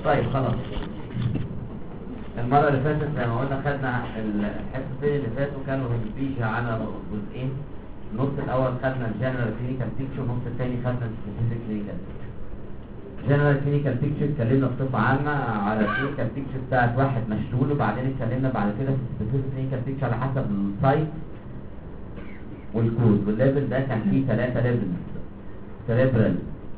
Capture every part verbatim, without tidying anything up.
طيب خلاص. المرة اللي فاتت زي ما قلنا خدنا الحصتين اللي فاتوا كانوا هيمبليجيا على جزئين. النص الأول خدنا الجنرال كلينيكال بيكتشر، والنص الثاني خدنا السبيسيفيك كلينيكال بيكتشر. الجنرال كلينيكال بيكتشر اتكلمنا بصفة عامة على الكلينيكال بيكتشر بتاعت واحد مشلول، وبعدين اتكلمنا بعد كده في السبيسيفيك كلينيكال بيكتشر على حسب السايت والكود، والليفل ده كان فيه ثلاثة ليفلز: سيريبرال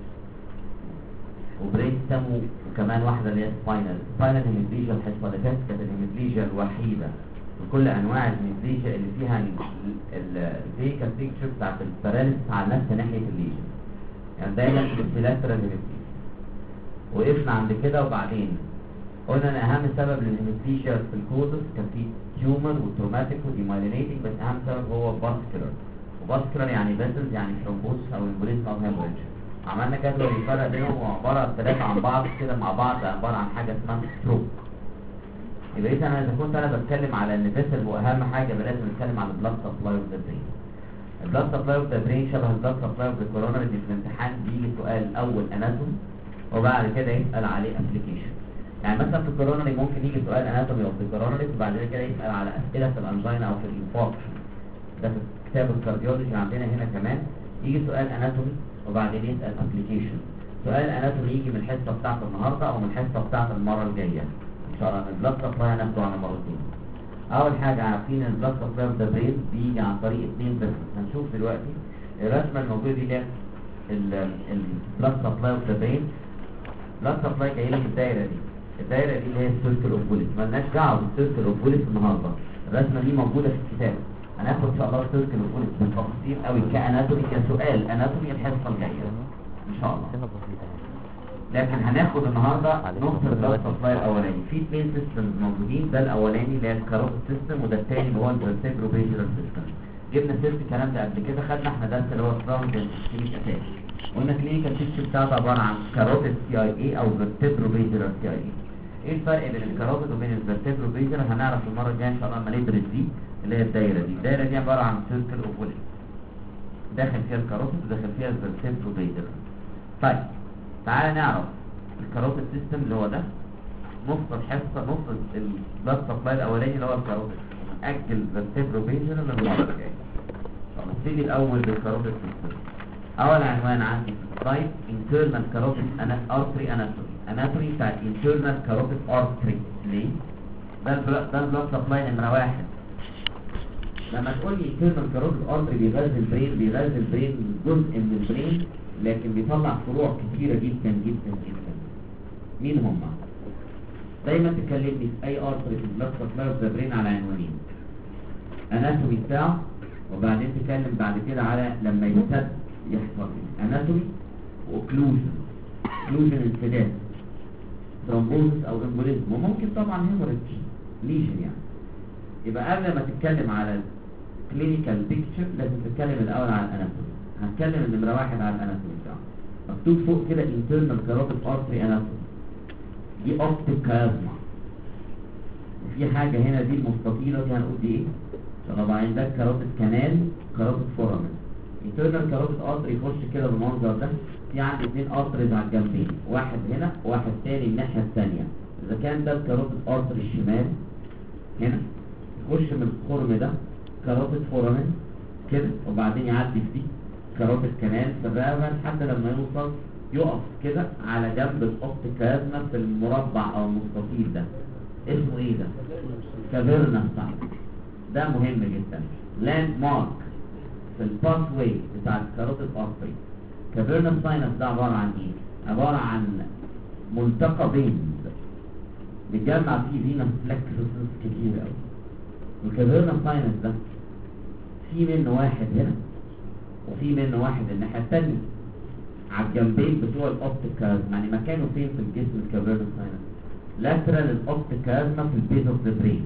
وبرين ستام وكمان واحدة اللي هي سباينال. سباينال هيمبليجيا الحصة اللي فاتت كانت الهيمبليجيا الوحيدة وكل انواع الهيمبليجيا اللي فيها الكلينيكال بيكتشر بتاعت الباراليسيس على نفس ناحية الليجن، يعني دايما البيلاترال هيمبليجيا. وقفنا عند كده وبعدين قلنا ان اهم سبب للهيمبليجيا في الكوزس كان في تيومر وتروماتيك وديمايلينيتنج، بس اهم سبب هو باسكولار. وباسكولار يعني فيسلز، يعني ثرومبوس او امبوليزم او هيموريدج. عملنا جدول الفرق بينهم وعباره الثلاثه عن بعض كده مع بعض عباره عن حاجه اسمها ستروك. يبقى اذا انا اذا كنت انا بتكلم على ان فيسل واهم حاجه لازم نتكلم على البلاد سبلاي اوف ذا برين. البلاد سبلاي اوف ذا برين شبه البلاد سبلاي اوف ذا كورونري، اللي في الامتحان بيجي سؤال اول اناتومي وبعد كده يسال عليه ابلكيشن. يعني مثلا في الكورونري ممكن يجي سؤال اناتومي اوف ذا كورونري وبعد كده يسال على اسئله في الانجينا او في الانفاركشن. ده في كتاب الكارديولوجي عندنا هنا كمان يجي سؤال اناتومي وبعدين يسال ابلكيشن. سؤال اناتومي يجي من الحصه بتاعت النهارده او من الحصه بتاعت المره الجايه ان شاء الله. البلاد سبلاي هناخده على مرتين. اول حاجه عارفين ان البلاد سبلاي اوف ذا برين بيجي عن طريق اثنين بس. هنشوف دلوقتي الرسمه الموجوده دي اللي البلاد سبلاي اوف ذا برين. البلاد سبلاي جاي لك الدايره دي، الدايره دي اللي هي السيركل اوف بوليس. مالناش دعوه بالسيركل اوف بوليس النهارده، الرسمه دي موجوده في الكتاب. هناخد ان شاء الله السيركل اوف بوليس بالتفصيل قوي كاناتومي كسؤال اناتومي الحصه الجايه ان شاء الله. لكن هناخد النهارده نقطه البلاد سبلاي الاولاني. في اثنين سيستمز موجودين، ده الاولاني اللي هي الكاروتيد سيستم وده الثاني اللي هو الفيرتيبرو بيزلر سيستم. جبنا سيرت الكلام ده قبل كده، خدنا احنا درس اللي هو الراوند كلينيك اتاك. قلنا كلينيكال بيكتشر بتاعته عباره عن كاروتيد سي اي اي او فيرتيبرو بيزلر سي اي اي. ايه الفرق بين الكاروتيد وبين الفيرتيبرو بيزلر؟ هنعرف المره الجايه ان شاء الله لما ندرس دي اللي هي الدايره دي. الدايره دي عباره عن سيركل اوف بوليس داخل فيها الكاروتيد وداخل فيها الفيرتيبرو بيزلر. طيب تعالى نعرف الكاروتيد سيستم اللي هو ده. نص الحصه نص البلاد سبلاي الاولاني اللي هو الكاروتيد، نأجل الفيرتيبرو بيزلر للمره الجايه. طب نبتدي الاول بالكاروتيد سيستم. اول عنوان عندي رايت انترنال كاروتيد ارتري اناتومي. اناتومي بتاع انترنال كاروتيد ارتري. ليه؟ ده البلاد ده البلاد سبلاي نمره واحد. لما تقول لي انترنال كاروتيد ارتري بيغذي البرين، بيغذي البرين جزء من البرين لكن بيطلع فروع كتيره جدا جدا جدا. مين هم؟ دايما تكلمني في اي ارتري في البلاد سبلاي اوف ذا برين على عنوانين: اناتومي بتاعه، وبعدين تتكلم بعد كده على لما يسد يحصل اناتومي واوكلوجن. اوكلوجن انسداد، ثرومبوزس او امبوليزم، وممكن طبعا هيموريدج ليجن يعني. يبقى قبل ما تتكلم على الكلينيكال بيكتشر لازم تتكلم الاول على الاناتومي. هتكلم النمره واحد على الاناتومي بتاعه. مكتوب فوق كده انترنال كاروتيد ارتري اناتومي. دي اوبتيك كازما. وفي حاجه هنا دي المستطيله دي هنقول دي ايه؟ طبعا ده كاروتيد كانال، كاروتيد فورامين. انترنال كاروتيد ارتري يخش كده بالمنظر ده. في عندي اثنين ارتريز على الجنبين، واحد هنا وواحد تاني الناحيه الثانيه. اذا كان ده الكاروتيد ارتري الشمال هنا يخش من الخرم ده كاروتيد فورامين كده، وبعدين يعدي في دي كاروتيد كانال سبابه لحد لما يوصل يقف كده على جنب الاوبتيك كازما في المربع او المستطيل ده. اسمه ايه ده؟ كافيرنا ساينس. ده مهم جدا، لاند مارك في الباث واي بتاع الكاروتيد ارتري. كافيرنا ساينس ده عباره عن ايه؟ عباره عن ملتقى بين بيتجمع فيه فينس فلكسس كتير قوي. والكافيرنا ساينس ده في منه واحد هنا وفي منه واحد الناحيه الثانيه على الجنبين بتوع الاوبتيك كازما. يعني مكانه فين في الجسم الكافيرنا ساينس؟ لاترال الاوبتيك كازما في البيز اوف ذا برين.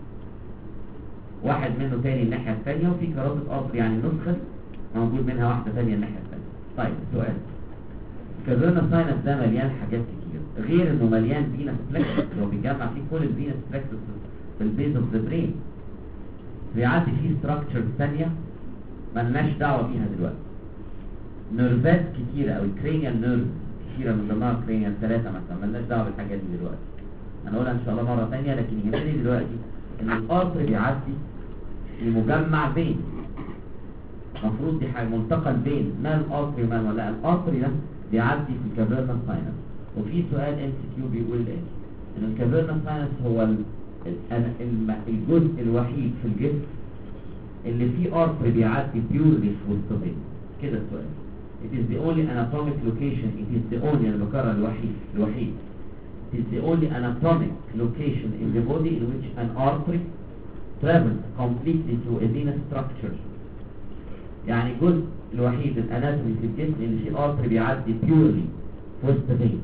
واحد منه تاني الناحيه الثانيه، وفي كاروتيد ارتري يعني نسخه موجود منها واحده ثانيه الناحيه الثانيه. طيب السؤال، الكافيرنا ساينس ده مليان حاجات كتير، غير انه مليان فينس فلكسس هو بيجمع فيه كل الفينس فلكسس في البيز اوف ذا برين. بيعدي فيه ستراكشر ثانيه مالناش دعوه بيها دلوقتي. نيرفات كتيره قوي، كرينيال نيرف كتيره من ضمنها كرينيال ثلاثه مثلا، مالناش دعوه بالحاجات دي دلوقتي، هنقولها ان شاء الله مره ثانيه. لكن يهمني دلوقتي ان القطر بيعدي في مجمع بين، المفروض دي حاجه ملتقى البين، ما القطر ما ولا القطر ده بيعدي في الكافيرنس ساينس. وفي سؤال ام سي كيو بيقول ايه؟ ان الكافيرنس ساينس هو ال- ال- الم- الجزء الوحيد في الجسم اللي فيه ارتري بيعدي بيورلي في وسط بين. كده السؤال. It is the only anatomic location. It is the only أنا بكرر الوحيد الوحيد. It is the only anatomic location in the body in which an artery travels completely through a venous structure. يعني الجزء الوحيد الاناتومي في الجسم اللي فيه artery بيعدي purely في وسط بين.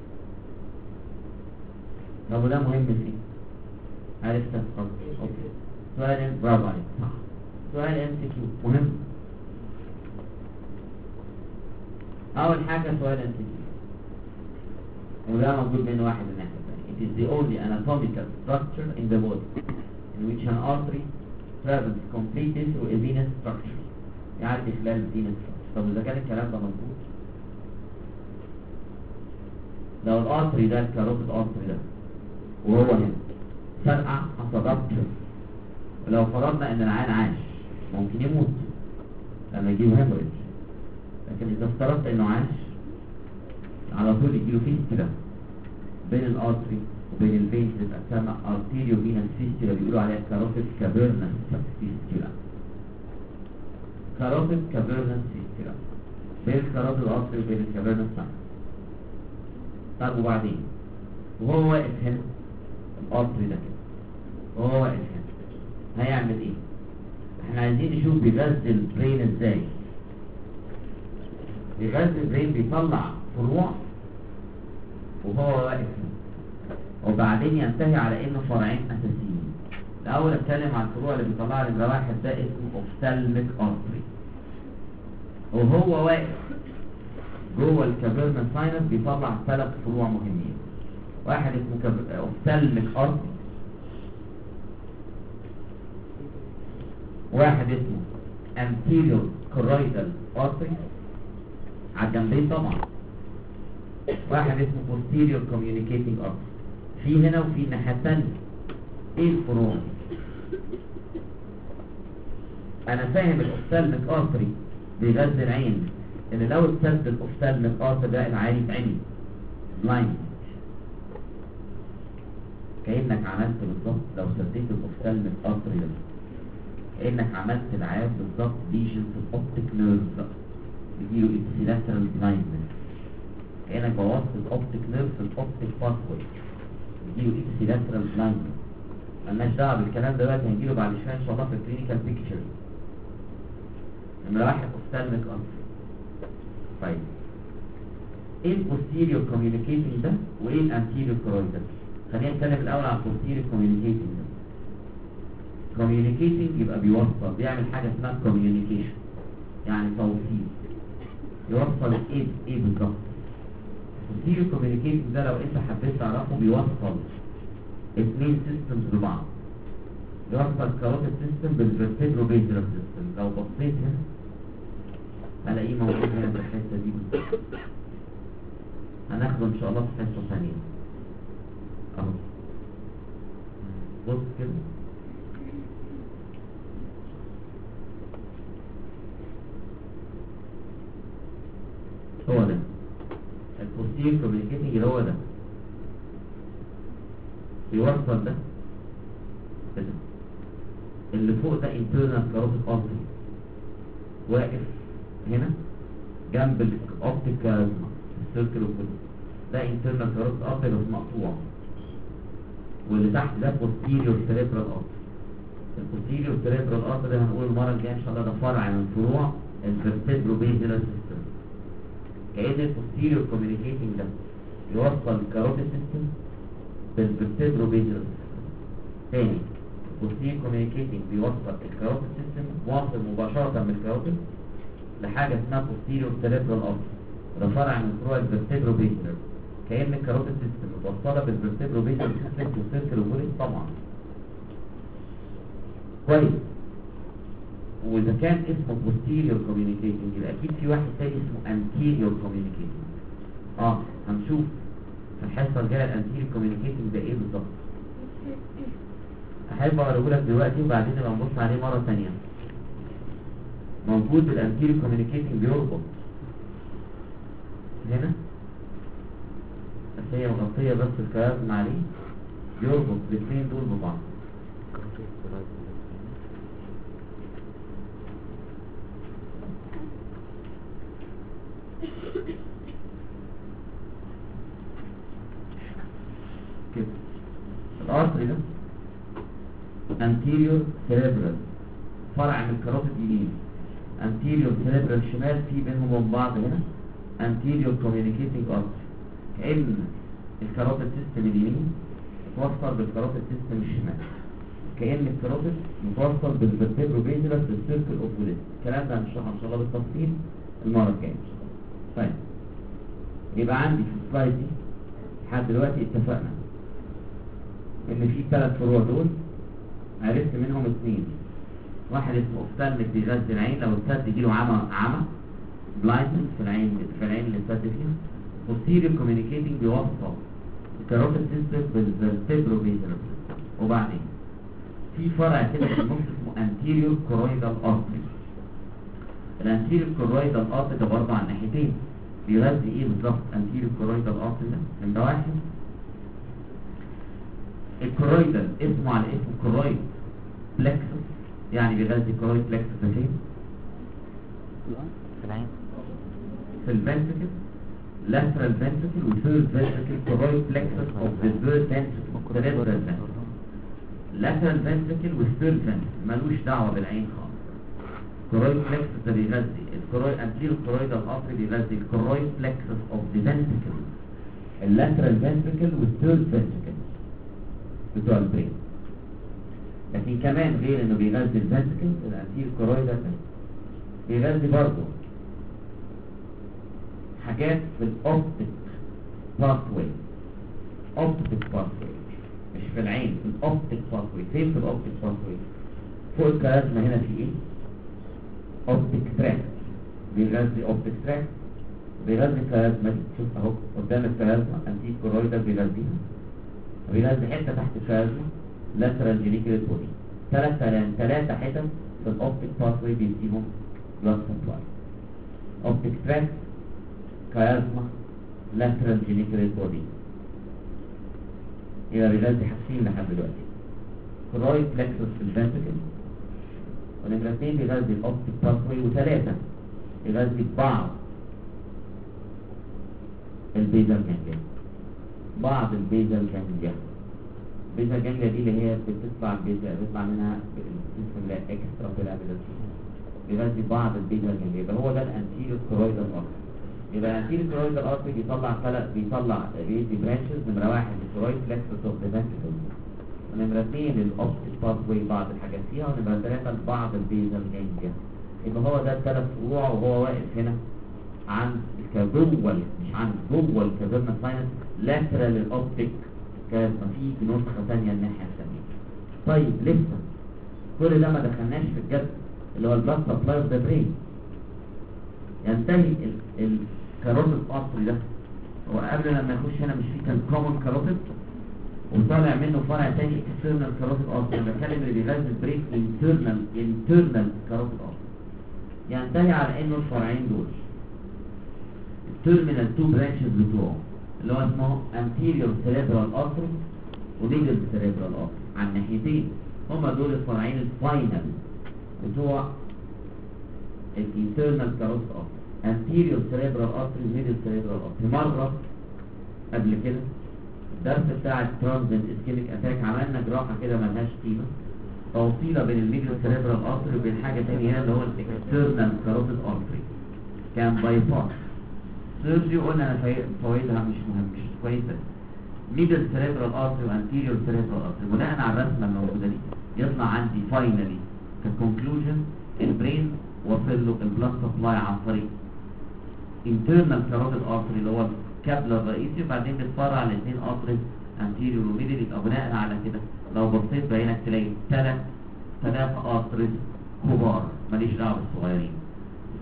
طب وده مهم فيه؟ عرفت خلاص. اوكي. سؤال برافو عليك صح. سؤال ام سي كيو مهم. اول حاجه سؤال ام سي كيو وده موجود منه واحد من الناحيه الثانيه. It is the only anatomical structure in the body in which an artery travels completely through a venous structure. يعدي خلال venous structure. طب اذا كان الكلام ده مظبوط، لو الارتري ده الكاروتيد ارتري ده وهو هنا فرقع حصل رابتشر، ولو فرضنا ان العيان عاش ممكن يموت لما يجيله هيموريج، لكن اذا افترضت انه عاش على طول يجيله فيستولا بين الارتري وبين الفين، تبقى تسمى ارتيريو فينس فيستولا، بيقولوا عليها كاروتيد كافيرنس فيستولا. كاروتيد كافيرنس فيستولا بين الكاروتيد ارتري وبين الكافيرنس ساينس. طب وبعدين وهو واقف هنا الارتري ده كده وهو واقف هنا هيعمل ايه؟ احنا عايزين نشوف بيغذي البرين ازاي. بيغذي البرين بيطلع فروع وهو واقف هنا، وبعدين ينتهي على انه فرعين اساسيين. الاول اتكلم عن الفروع اللي بيطلعها نمره واحد، ده اسمه اوفتالميك ارتري، وهو واقف جوه الكافيرنس ساينس بيطلع ثلاث فروع مهمين. واحد اسمه اوفتالميك ارتري، واحد اسمه anterior choroidal artery على الجنبين طبعا، واحد اسمه posterior communicating artery. في هنا وفي الناحية الثانية. ايه الفروع؟ انا فاهم الاوفتالميك ارتري بيغذي العين، ان لو اتسد الاوفتالميك ارتري ده العين يتعمي بلايند، كأنك عملت بالظبط لو سديت الاوفتالميك ارتري ده كأنك عملت العيان بالظبط ليجن في الاوبتيك نيرف، بيجيله ابسيلاترال بلايندنس، كأنك بوظت الاوبتيك نيرف في الاوبتيك باثوي، بيجيله ابسيلاترال بلايندنس. مالناش دعوه بالكلام ده دلوقتي، هنجيله بعد شويه ان شاء الله في الكلينيكال بيكتشر. نمره واحد اوفتالميك ارتري. طيب ايه البوستيريور كوميونيكيتنج ده وايه الانتيريور كرويدال؟ خلينا نتكلم الاول عن البوستيريور كوميونيكيتنج ده. communicating يبقى بيوصل، بيعمل حاجة اسمها communication يعني توصيل، يوصل ايه ايه بالظبط. posterior communicating ده لو انت حبيت تعرفه بيوصل اثنين سيستمز ببعض، يوصل كاروتيد سيستم بالفيرتيبرو بيزلر سيستم. لو بصيت هنا هلاقيه موجود هنا في الحته دي بالظبط، هناخده ان شاء الله في حته ثانيه اهو. بص كده هو ده البوستيريور كوميونيكيتنج اللي هو ده بيوصل ده كده. اللي فوق ده انترنال كاروتيد ارتري واقف هنا جنب الاوبتيك كارزما السيركل اوف ده انترنال كاروتيد ارتري بس مقطوع، واللي تحت ده بوستيريور سيريبرال ارتري. البوستيريور سيريبرال ارتري هنقول المره الجايه ان شاء الله ده فرع من فروع الفيرتيبرو بيزلر سيستم. كأن البوستيريور كوميونيكيتنج ده يوصل الكاروتيد سيستم بالفيرتيبرو بيزلر سيستم. تاني البوستيريور كوميونيكيتنج بيوصل الكاروتيد سيستم واصل مباشرة من الكاروتيد لحاجة اسمها بوستيريور سيريبرال ارتري، ده فرع من فروع الفيرتيبرو بيزلر. كأن الكاروتيد سيستم متوصلة بالفيرتيبرو بيزلر سيستم في السيركل اوف طبعا. كويس. وإذا كان اسمه posterior communicating يبقى أكيد في واحد تاني اسمه anterior communicating. اه هنشوف في الحصه الجايه الانتيريور كوميونيكيتنج ده ايه بالظبط. احب اوريه لك دلوقتي وبعدين نبقى نبص عليه مره ثانيه. موجود الانتيريور كوميونيكيتنج بيربط هنا، بس هي مغطيه بس الكلام عليه، بيربط الاثنين دول ببعض. كده الارتري ده anterior cerebral فرع من الكاروتيد يمين، anterior cerebral شمال، في بينهم وبين بعض هنا anterior communicating artery. كأن الكاروتيد سيستم اليمين متوصل بالكاروتيد سيستم الشمال، كأن الكاروتيد متوصل بالفيرتيبرو بيزلس بالسيركل اوف ويلز. الكلام ده هنشرحه ان شاء الله بالتفصيل المره الجايه. طيب يبقى عندي في السلايد دي لحد دلوقتي اتفقنا ان في ثلاث فروع دول، عرفت منهم اثنين. واحد اسمه اوفتالميك بيغذي العين، لو السد يجيله عمى عمى بلايندنس في العين في العين اللي السد فيها. posterior communicating بيوصل الكاروتيد سيستم بالفيرتيبرو بيزلس. وبعدين في فرع كده في النص اسمه anterior choroidal artery. الانتيريور choroidal artery ده برضه على الناحيتين، بيغذي ايه بالظبط؟ anterior choroidal artery ده نمرة واحد الكرويدال، اسمه على اسم كرويد بلكسس، يعني بيغذي كرويد بلكسس ده فين؟ في العين، في الفنتركل، lateral ventricle و third ventricle كرويد بلكسس of the third ventricle cerebral ventricle. lateral ventricle و third ventricle ملوش دعوة بالعين خالص. كرويد بلكسس ده بيغذي الكرويد anterior choroidal artery، بيغذي الكرويد بلكسس of the ventricle، اللاترال ventricle و third ventricle بتوع البرين. لكن كمان غير انه بيغذي الفنتركل الانتير كرويدال بيغذي برضه حاجات في الاوبتيك باثوي. اوبتيك باثوي مش في العين، في الاوبتيك باثوي. فين في الاوبتيك باثوي؟ فوق الكلازما هنا في ايه؟ اوبتيك تراكت، بيغذي اوبتيك تراكت، بيغذي الكلازما دي. شوف اهو قدام الكلازما انتير كرويدال بيغذيها، بيغذي حته تحت الكلازما lateral geniculate body. ثلاث ثلاثة حتت في الاوبتيك باثوي بيديهم blood supply. اوبتيك تراكت، كلازما، lateral geniculate body. يبقى بيغذي حاجتين لحد دلوقتي، كرويد بلكسس في الفنتركل، ونمرة اثنين بيغذي الاوبتيك باثوي، وثلاثة بيغذي بعض البيزل جانجليا. بعض البيزل جانجليا البيزل جانجليا دي اللي هي بتطلع بيزل بيطلع منها اسم الله اكسترا بيلابيلس، بيغذي بعض البيزل جانجليا. يبقى هو ده الانتيريور كرويدال ارتري. يبقى الانتيريور كرويدال ارتري بيطلع ثلاث بيطلع بيدي برانشز. نمرة واحد الكرويد بلكسس اوف ذا فنتركل، ونمرة اثنين الاوبتيك باثوي بعض الحاجات فيها، ونمرة ثلاثة بعض البيزل جانجليا. يبقى هو ده الثلاث فروع، وهو واقف هنا عن الكابول مش عن جوه الكابيرنا ساينس لاترال الاوبتيك كازما، في نسخه ثانيه الناحيه الثانيه. طيب لسه كل ده ما دخلناش في الجد اللي هو البلاد سبلاي اوف ذا برين. ينتهي الكاروتيد ارتري ده، هو قبل لما يخش هنا مش في كان كومن كاروتيد وطالع منه فرع ثاني اكسترنال كاروتيد ارتري. انا بتكلم اللي بيغذي البرين انترنال انترنال كاروتيد ارتري. ينتهي على انه الفرعين دول terminal two branches بتوعه اللي هو اسمه anterior cerebral artery و middle cerebral artery على الناحيتين. هما دول الفرعين الفاينل بتوع ال internal carotid artery، anterior cerebral artery middle cerebral artery. مرة قبل كده الدرس بتاع transient ischemic attack عملنا جراحة كده ملهاش قيمة، توصيلة بين الميدل cerebral artery وبين حاجة تانية هنا اللي هو ال external carotid artery، كان باي باس سيرجي. قلنا انا فوائدها مش مهم مش كويسه. ميدل سيريبرال ارتري وانتيريور سيريبرال ارتري، بناء على الرسمه الموجوده دي يطلع عندي فاينلي ككونكلوجن البرين وصل له البلاد سبلاي عن طريق انترنال كاروتيد ارتري اللي هو الكابلر الرئيسي، وبعدين بيتفرع لاثنين ارتريز انتيريور وميدل. يبقى بناء على كده لو بصيت بعينك تلاقي ثلاث ثلاث ارتريز كبار ماليش دعوه بالصغيرين.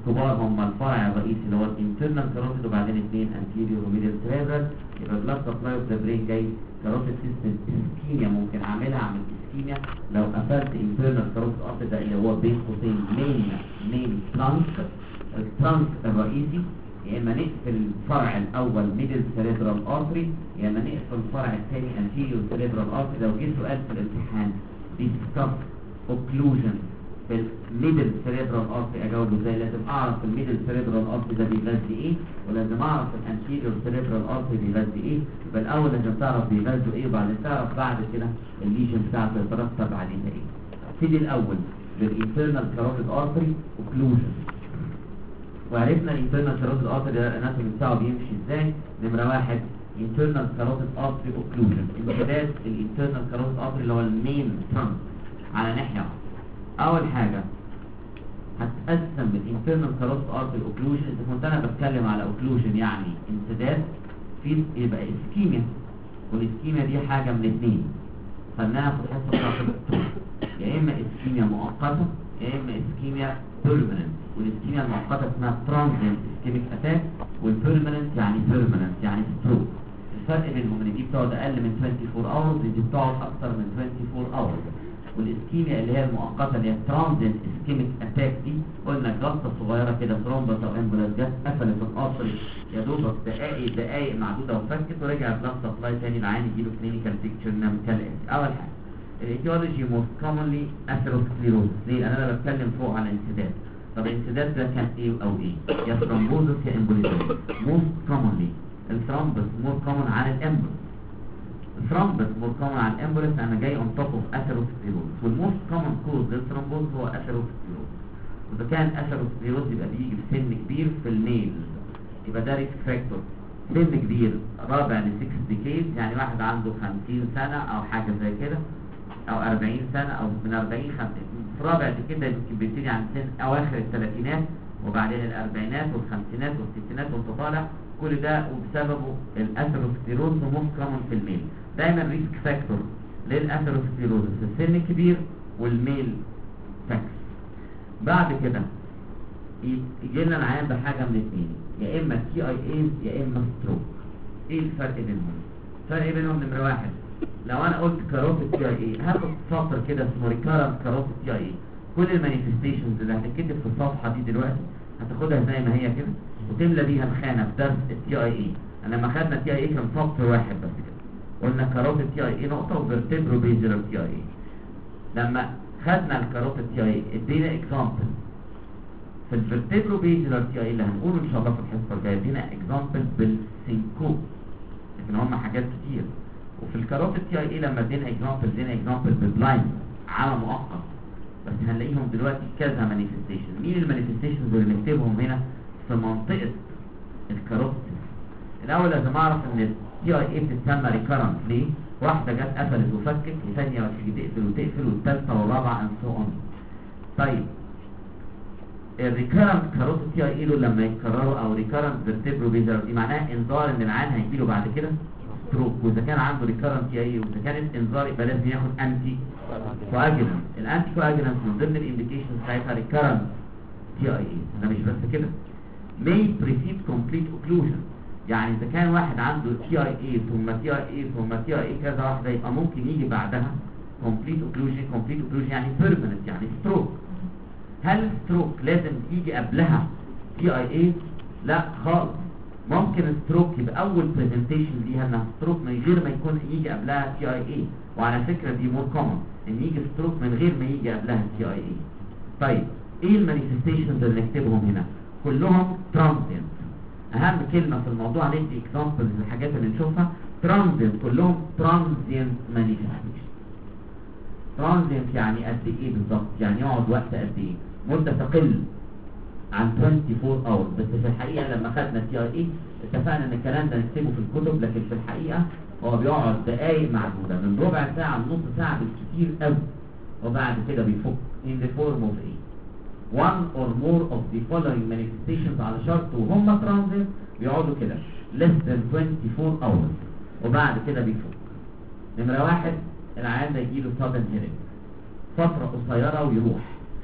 الكبار هم الفرع الرئيسي اللي هو الانترنال كاروتيد وبعدين اثنين انتيريور وميدل سيريبرال. يبقى بلاد سبلاي اوف ذا برين جاي كاروتيد سيستم اسكيميا، ممكن اعملها اعمل اسكيميا لو قفلت انترنال كاروتيد ارتري ده اللي هو بين قوسين مين مين ترانك الترانك الرئيسي، يا اما نقفل الفرع الاول ميدل سيريبرال ارتري يا اما نقفل الفرع الثاني انتيريور سيريبرال ارتري. لو جه سؤال في الامتحان ديسكاس اوكلوجن في الميدل سيريبرال ارتري اجاوبه ازاي؟ لازم اعرف الميدل سيريبرال ارتري ده بيغذي ايه، ولازم اعرف الانتيريور سيريبرال ارتري بيغذي ايه. يبقى الاول لازم تعرف بيغذوا ايه وبعدين تعرف بعد كده الليجن بتاعته يترتب عليها ايه. ابتدي الاول بالانترنال كاروتيد ارتري اوكلوجن، وعرفنا الانترنال كاروتيد ارتري ده الاناتومي بتاعه بيمشي ازاي. نمره واحد internal carotid artery occlusion، امتداد الانترنال كاروتيد ارتري اللي هو المين ترانك على ناحيه واحده. اول حاجه هتقسم الانترنال كاروتيد ارتري اوكلوجن، اذا كنت انا بتكلم على اوكلوجن يعني انسداد، في يبقى اسكيميا، والاسكيميا دي حاجه من اثنين خدناها في الحصه بتاعت الدكتور، يا اما اسكيميا مؤقته يا اما اسكيميا بيرمننت. والاسكيميا المؤقته اسمها ترانزيت اسكيميك اتاك، والبيرمننت يعني بيرمننت يعني ستروك. الفرق بينهم ان دي بتقعد اقل من أربعة وعشرين اورز ودي بتقعد اكتر من أربعة وعشرين اورز. والاسكيميا اللي هي المؤقته اللي هي ترانزيت اسكيميك اتاك دي قلنا جلطه صغيره كده ثرومبس او امبولاس جت قفلت الارتري يا دوبك دقائق دقائق معدوده وفكت ورجع بلاد سبلاي تاني العين يجيله كلينيكال بيكتشر نعمل كالاتي. اول حاجه الايتيولوجي موست كومنلي اثيروسكليروز. ليه؟ لان انا بتكلم فوق على انسداد. طب الانسداد ده كان ايه او ايه؟ يا ثرومبوزس يا امبوليزم. موست كومنلي الثرومبس مور كومن عن الامبوليس. الثرومبس مور كومن عن الامبوليس انا جاي اون توب اوف اثيروسكليروز، والموست كومن كوز للثرومبوز هو اثيروسكليروز. واذا كان اثيروسكليروز يبقى بيجي في سن كبير في الميل، يبقى ده ريسك فاكتور. سن كبير رابع ل ستة ديكيد، يعني واحد عنده خمسين سنه او حاجه زي كده او أربعين سنه او من أربعين خمسين، في رابع كده يمكن بيبتدي عن سن اواخر الثلاثينات وبعدين الاربعينات والخمسينات والستينات وانت طالع، كل ده وبسببه الاثيروسكليروز موست كومن في الميل. دايما ريسك فاكتور للاثيروسكليروز في السن الكبير والميل فاكس. بعد كده يجي لنا العيان بحاجه من الاثنين، يا اما تي اي اي يا اما ستروك. ايه الفرق بينهم؟ الفرق بينهم نمره واحد، لو انا قلت كاروتيد تي اي اي هاخد سطر كده اسمه ريكارنت كاروتيد تي اي اي. كل المانيفستيشنز اللي هتتكتب في الصفحه دي دلوقتي هتاخدها زي ما هي كده وتملى بيها الخانه في درس التي اي اي. انا لما خدنا تي اي اي كان سطر واحد بس كده، قلنا كاروتيد تي اي اي نقطه وفيرتبرو بيزلر تي اي اي. لما خدنا الكاروتيد تي اي اي ادينا اكزامبل في الفيرتبرو بيزلر تي اي اي اللي هنقوله ان شاء الله في الحصه الجايه، ادينا اكزامبل بالسينكوب، لكن هم حاجات كتير. وفي الكاروتيد تي اي اي لما ادينا اكزامبل ادينا اكزامبل بالبلايند على مؤقت، بس هنلاقيهم دلوقتي كذا مانيفستيشن. مين المانيفستيشنز اللي بنكتبهم هنا في منطقه الكاروتيد؟ الاول لازم اعرف ان التي اي اي بتتسمى ريكارنت. ليه؟ واحده جت قفلت وفكت، وثانيه وتيجي تقفل وتقفل، والثالثه والرابعه اند سو اون. طيب الريكارنت كاروتيد تي اي اي دول لما يتكرروا او ريكارنت فيرتبرو بيزر دي معناها انذار ان العيان هيجي له بعد كده ستروك. واذا كان عنده ريكارنت تي اي اي واذا كانت انذار يبقى لازم ياخد انتي كواجولانت. الانتي كواجولانت من ضمن الانديكيشنز بتاعتها ريكارنت تي اي اي. ده مش بس كده، may precede complete occlusion. يعني اذا كان واحد عنده تي اي اي ثم تي اي اي ثم تي اي اي كذا واحده يبقى ممكن يجي بعدها complete occlusion. complete occlusion يعني permanent يعني ستروك. هل ستروك لازم يجي قبلها تي اي اي؟ لا خالص. ممكن ستروك يبقى اول برزنتيشن ليها انها ستروك من غير ما يكون يجي قبلها تي اي اي، وعلى فكره دي مور كومن ان يجي ستروك من غير ما يجي قبلها تي اي اي. طيب ايه المانيفستيشنز اللي نكتبهم هنا؟ كلهم ترانزينت. اهم كلمه في الموضوع ندي اكزامبلز للحاجات اللي نشوفها. ترانزينت كلهم ترانزينت مانيفستيشن. ترانزينت يعني قد ايه بالظبط؟ يعني يقعد وقت قد ايه؟ مده تقل عن أربعة وعشرين اور. بس في الحقيقه لما خدنا تي اي اي اتفقنا ان الكلام ده نكتبه في الكتب، لكن في الحقيقه هو بيقعد دقائق معدوده من ربع ساعه لنص ساعه بالكثير قوي، وبعد كده بيفك. in the form of a one or more of the following manifestations على شرط وهم ترانزيت بيقعدوا كده less than twenty-four hours وبعد كده بيفك. نمره واحد، العيان ده يجيله sudden headache فتره قصيره ويروح.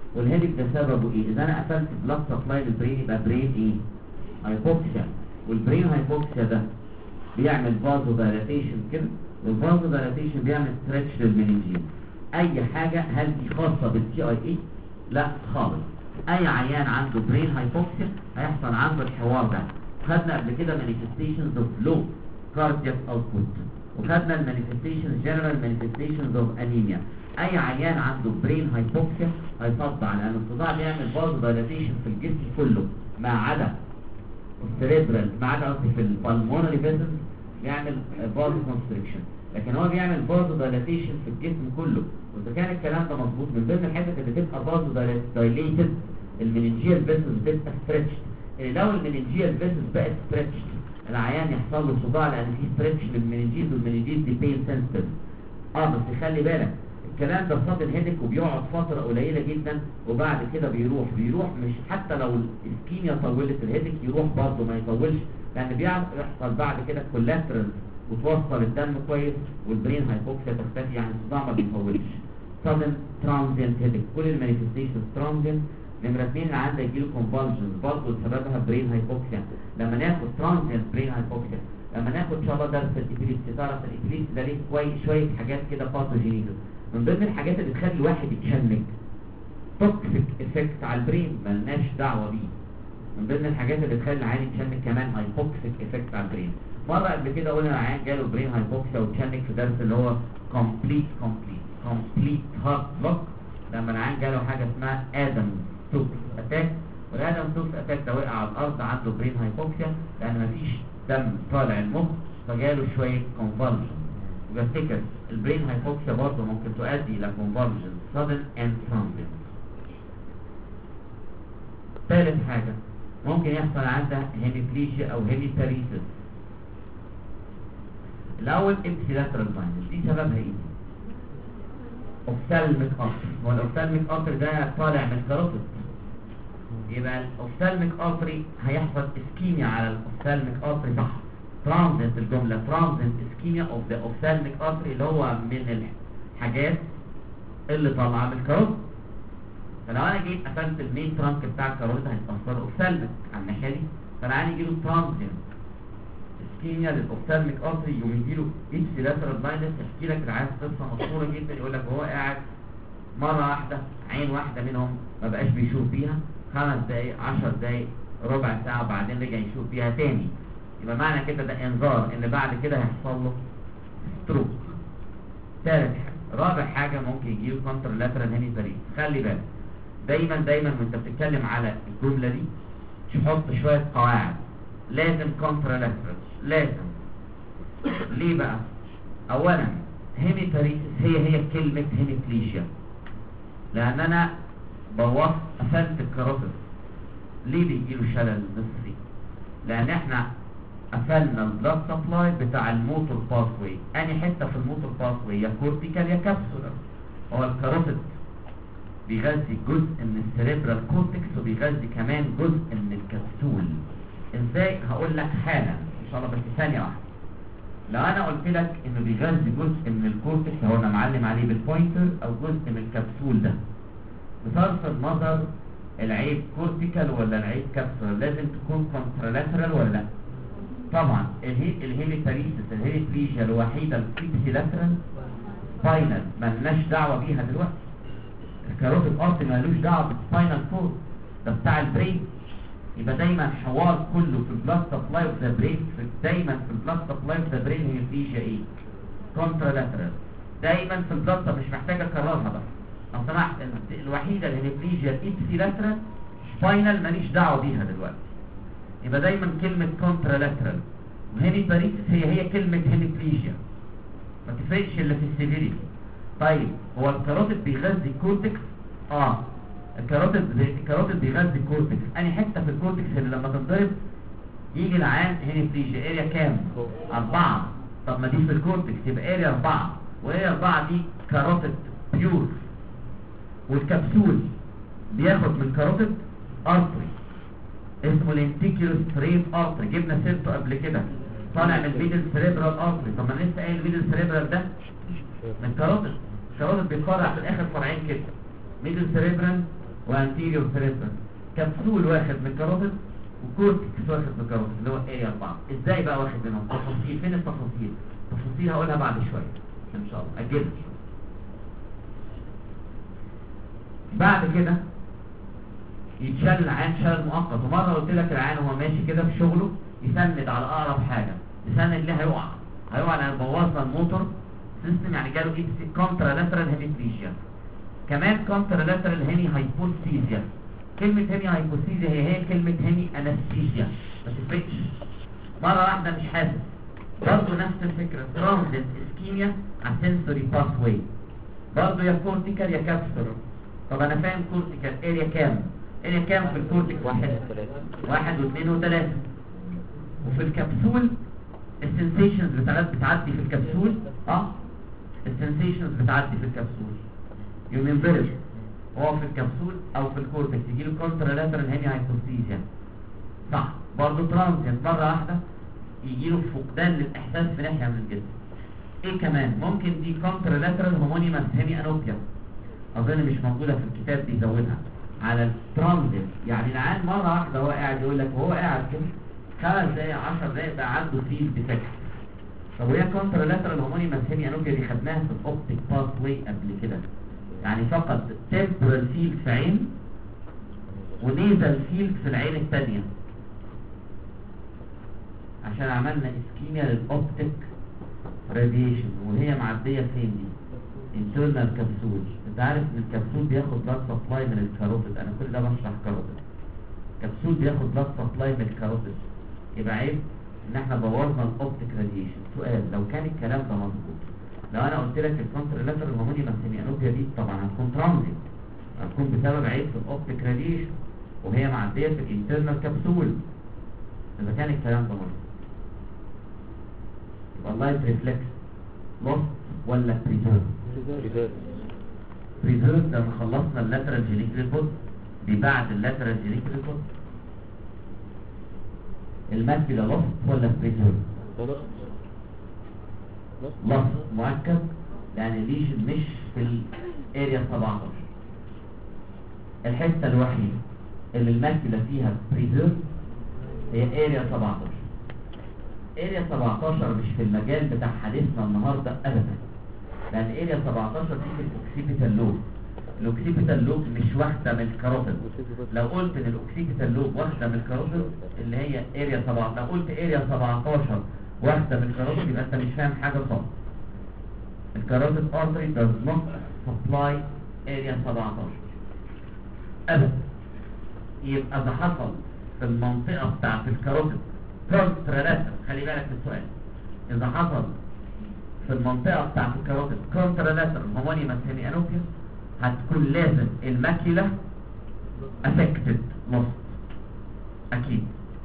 والهيدك ده سببه ايه؟ اذا انا قفلت بلاد سبلاي للبرين يبقى برين ايه؟ هايبوكسيا. والبرين هايبوكسيا ده بيعمل فازو دايلاتيشن كده، والفازو دايلاتيشن بيعمل ستريتش للمننجين. اي حاجه هل دي خاصه بالتي اي اي؟ لا خالص. اي عيان عنده برين هايبوكسيا هيحصل عنده الحوار ده. خدنا قبل كده مانيفستيشنز اوف لو كاردياك اوتبوت، وخدنا المانيفستيشنز جنرال مانيفستيشنز اوف انيميا. اي عيان عنده برين هايبوكسيا هيصدع، لان الصداع بيعمل فازو دايلاتيشن في الجسم كله ما عدا السريبرال، ما عدا قصدي في البالمونري فيسلز بيعمل فازو كونستريكشن، لكن هو بيعمل فازو دايلاتيشن في الجسم كله. واذا كان الكلام ده مظبوط من ضمن الحتت اللي تبقى فازو دايليتد المننجيال فيسلز بتبقى ستريتش. لو المننجيال فيسلز بقت ستريتش العيان يحصل له صداع، لان في ستريتش للمننجيز، والمننجيز دي بين سنسيتيف. اه بس خلي بالك الكلام ده صاد الهيدك وبيقعد فتره قليله جدا وبعد كده بيروح بيروح مش حتى لو الاسكيميا طولت الهيدك يروح برضه ما يطولش، لان بيحصل بعد كده كولاترال وتوصل الدم كويس والبرين هايبوكسيا تختفي، يعني الصداع ما بيطولش. sudden transient headache كل المانيفستيشنز transient. نمرة اثنين اللي عندك يجيله convulsions برضه سببها برين هايبوكسيا. لما ناخد transient برين هايبوكسيا، لما ناخد ان شاء الله درس الابيليبسي تعرف الابيليبسي ده ليه كويس شويه حاجات كده باثوجينيز. من ضمن الحاجات اللي تخلي الواحد يتشنج توكسيك افكت على البرين ملناش دعوه بيه. من ضمن الحاجات اللي تخلي العيان يتشنج كمان هايبوكسيك افكت على البرين. مره قبل كده قلنا العيان جاله برين هايبوكسيا وتشنج في درس اللي هو كومبليت كومبليت كومبليت هارت بلوك، لما العيان جاله حاجه اسمها ادم توكس اتاك، والادم توكس اتاك ده وقع على الارض عنده برين هايبوكسيا لان مفيش دم طالع المخ فجاله شويه كونفالجن. وبفتكر البرين هايبوكسيا برضه ممكن تؤدي الى كونفالجن sudden and transient. ثالث حاجه ممكن يحصل عندها هيميبليجيا او هيميباريسيس. الاول ابسيلاترال باينس، دي سببها ايه؟ اوفثالميك ارتري. هو الاوفثالميك ارتري ده طالع من الكاروتيد، يبقى الاوفثالميك ارتري هيحصل اسكيميا على الاوفثالميك ارتري. صح، ترانزنت الجمله ترانزنت اسكيميا اوف ذا اوفثالميك ارتري اللي هو من الحاجات اللي طالعه من الكاروتيد. فلو انا جيت قفلت المين ترانك بتاع الكاروتيد هيتاثر اوفثالميك على الناحيه دي، فانا يجي له ترانزنت اسكيميا للاوفثالميك ارتري يقوم يجي له ابسيلاترال باينس. يحكي لك العيان قصه مشهوره جدا، يقول لك وهو قاعد مره واحده عين واحده منهم ما بقاش بيشوف بيها خمس دقايق عشر دقايق ربع ساعه وبعدين رجع يشوف بيها تاني، يبقى معنى كده ده انذار ان بعد كده هيحصل له ستروك. ثالث حاجه رابع حاجه ممكن يجي له كونتر لاترال هيميباريس. خلي بالك دايما دايما وانت بتتكلم على الجمله دي تحط شويه قواعد. لازم كونتر لاترال، لازم. ليه بقى؟ اولا هيميباريسيس هي هي كلمه هيميبليجيا، لان انا بوظت قفلت الكاروتيد. ليه بيجي له شلل نصفي؟ لان احنا قفلنا البلاد سبلاي بتاع الموتور باثوي. اني حته في الموتور باثوي يا كورتيكال يا كابسولار. هو الكاروتيد بيغذي جزء من السيريبرال كورتكس وبيغذي كمان جزء من الكبسول. ازاي؟ هقول لك حالا ان شاء الله بس ثانيه واحده. لو انا قلت لك انه بيغذي جزء من الكورتكس هو انا معلم عليه بالبوينتر او جزء من الكبسول ده، بصرف النظر العيب كورتيكال ولا العيب كابسولار لازم تكون كونترالاترال ولا لا؟ طبعا الهيميباريسيس الهيميبليجيا الوحيده الابسيلاترال سباينال مالناش دعوه بيها دلوقتي. الكاروتيد ارتري مالوش دعوه بالسباينال كورد، ده بتاع البرين. يبقى دايما حوار كله في البلاد سبلاي اوف ذا برين، دايما في البلاد سبلاي اوف ذا برين هيميبليجيا ايه؟ كونترالاترال. دايما في البلاد مش محتاجه اكررها بقى لو سمحت. الوحيده الهيميبليجيا الابسيلاترال سباينال ماليش دعوه بيها دلوقتي. يبقى دايما كلمه كونترالاترال وهيميباريسيس هي هي كلمه هيميبليجيا، ما تفرقش الا في السيفيريتي. طيب هو الكاروتيد بيغذي كورتكس؟ اه الكاروتيد الكاروتيد بيغذي كورتكس. انهي حته في الكورتكس اللي لما تنضرب يجي العيان هيميبليجيا؟ اريا كام؟ أربعة. طب ما دي في الكورتكس يبقى اريا أربعة، واريا أربعة دي كاروتيد بيور. والكبسول بياخد من كاروتيد ارتري اسمه الانتيكيولوس ستريت ارتري، جبنا سيرته قبل كده، طالع من الميدل سيريبرال ارتري. طب ما انا لسه قايل الميدل سيريبرال ده من كاروتيد. الكاروتيد بيتفرع في الاخر فرعين كده، ميدل سيريبرال وانتيريور بريفرال. كبسول واخد من الكاروتيد وكورتكس واخد من الكاروتيد اللي هو اريا اربعة. ازاي بقى واخد منهم؟ تفاصيل. فين التفاصيل؟ التفاصيل هقولها بعد شويه ان شاء الله، اجلها شويه. بعد كده يتشال العين شال مؤقت. ومره قلت لك العين وهو ماشي كده في شغله يسند على اقرب حاجه، يسند ليه هيقع هيقع لان بوظنا الموتور سيستم، يعني جاله ايه كونترا لاترال هيميبليجيا. كمان كونترا لاترال هيمي هايبوستيزيا. كلمه هيمي هايبوستيزيا هي هي كلمه هيمي انستيزيا، ما تفرقش. مره واحده مش حاسس، برضه نفس الفكره. ترانزيت اسكيميا على السنسوري باث واي، برضه يا كورتيكال يا كابسولار. طب انا فاهم كورتيكال اريا كام؟ اريا كام في الكورتيك؟ واحد واحد واثنين وثلاثة. وفي الكبسول السنسيشنز بتاعت بتعدي في الكبسول اه السنسيشنز بتعدي في الكبسول يومنبرج هو في الكبسول او في الكورتيك يجيله كونترا لاترال هيمي هايبوستيزيا صح. برضه ترانزيت مره واحده يجيله فقدان للاحساس في ناحيه من الجسم. ايه كمان ممكن؟ دي كونترا لاترال هومونيماس هيمي انوبيا، اظن مش موجوده في الكتاب دي، زودها على الترانزيت. يعني العيان مره واحده هو قاعد يقول لك وهو قاعد كده خمس دقايق عشر دقايق بقى عنده فيل ديفكت. طب وهي كونترا لاترال هومونيماس هيمي انوبيا دي خدناها في الاوبتيك باث واي قبل كده، يعني فقط تمبرال فيلد في عين ونيزل فيلد في العين الثانيه، عشان عملنا اسكيميا للاوبتيك راديشن. وهي معديه فين دي؟ انترنال كبسول. انت عارف ان الكبسول بياخد بلاد سبلاي من الكاروتيد، انا كل ده بشرح كاروتيد. الكبسول بياخد بلاد سبلاي من الكاروتيد، يبقى عيب ان احنا بوظنا الاوبتيك راديشن. سؤال، لو كان الكلام ده مظبوط، لو انا قلت لك الكونتر لاترال هومونيماس هيمي انوبيا دي طبعا هتكون ترانزيت، هتكون بسبب عيب في الاوبتيك راديشن وهي معديه في الانترنال كبسول. اذا كان الكلام ده مظبوط يبقى اللايت ريفلكس لوست ولا بريزيرف؟ بريزيرف لما خلصنا اللاترال جينيك ريبورت. دي بعد اللاترال جينيك ريبورت الماكيولا لوست ولا بريزيرف؟ لوست مؤكد، لان الليجن مش في الاريا سبعتاشر. الحته الوحيده اللي الماكيولا فيها بريزيرف هي اريا سبعتاشر. اريا سبعتاشر مش في المجال بتاع حديثنا النهارده ابدا، لان اريا سبعتاشر دي في الاوكسيبيتال لوب. الاوكسيبيتال لوب مش واحده من الكاروتيد. لو قلت ان الاوكسيبيتال لوب واحده من الكاروتيد اللي هي اريا سبعة، لو قلت اريا سبعتاشر واحده من الكاروتيد يبقى انت مش فاهم حاجه خالص. الكاروتيد ارتري does not supply اريا سبعتاشر ابدا. يبقى اذا حصل في المنطقه بتاعت الكاروتيد كونترالاترال، خلي بالك من السؤال، اذا حصل في المنطقه بتاعت الكاروتيد كونترالاترال هومونيماس هيمي انوبيا هتكون لازم الماكيولا affected lost اكيد.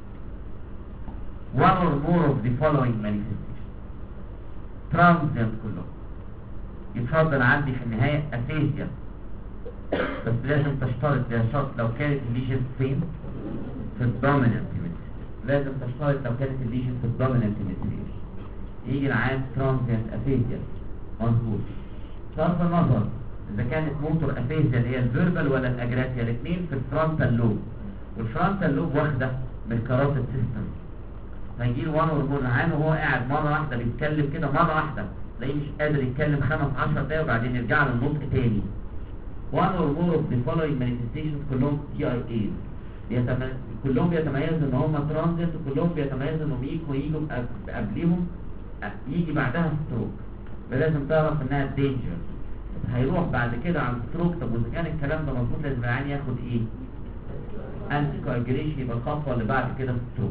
one or more of the following manifestation transient كلهم. يتفضل عندي في النهايه افيزيا، بس لازم تشترط يا شرط لو كانت الليجن فين؟ في الدوميننت. لازم تشترط لو كانت الليجن في الدوميننت ميتريال يجي العام ترانزيانت افيزيا مظبوط. صرف النظر اذا كانت موتور افيزيا اللي هي الفيربال ولا الاجرافيا، الاثنين في الفرونتال لوب، والفرونتال لوب واخده من الكاروتيد سيستم. فيجي له وان اور عام وهو قاعد مره واحده بيتكلم كده مره واحده تلاقيه مش قادر يتكلم خمس عشر دقايق وبعدين يرجع له النطق تاني. وان اور مور اوف ذا فولوينج مانيفستيشنز كلهم تي اي اي، بيتم... كلهم بيتميزوا ان هم ترانزيت، وكلهم بيتميزوا انهم يجوا يجوا قبليهم يجي بعدها ستروك. فلازم تعرف انها دينجر، هيروح بعد كده على الستروك. طب واذا كان الكلام ده مظبوط لازم العيان ياخد ايه؟ انتي كواجوليشن، يبقى الخطوه اللي بعد كده ستروك.